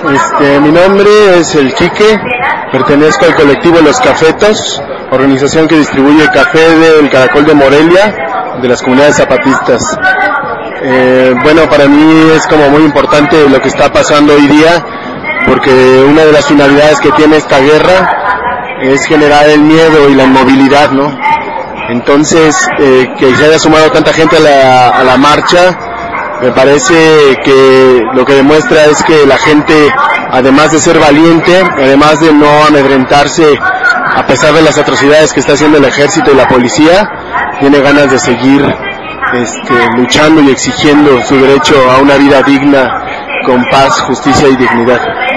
Mi nombre es El Quique, pertenezco al colectivo Los Cafetos, organización que distribuye café del Caracol de Morelia, de las comunidades zapatistas. Bueno, para mí es como muy importante lo que está pasando hoy día, porque una de las finalidades que tiene esta guerra es generar el miedo y la inmovilidad, ¿no? Entonces, que se haya sumado tanta gente a la marcha, me parece que lo que demuestra es que la gente, además de ser valiente, además de no amedrentarse a pesar de las atrocidades que está haciendo el ejército y la policía, tiene ganas de seguir luchando y exigiendo su derecho a una vida digna, con paz, justicia y dignidad.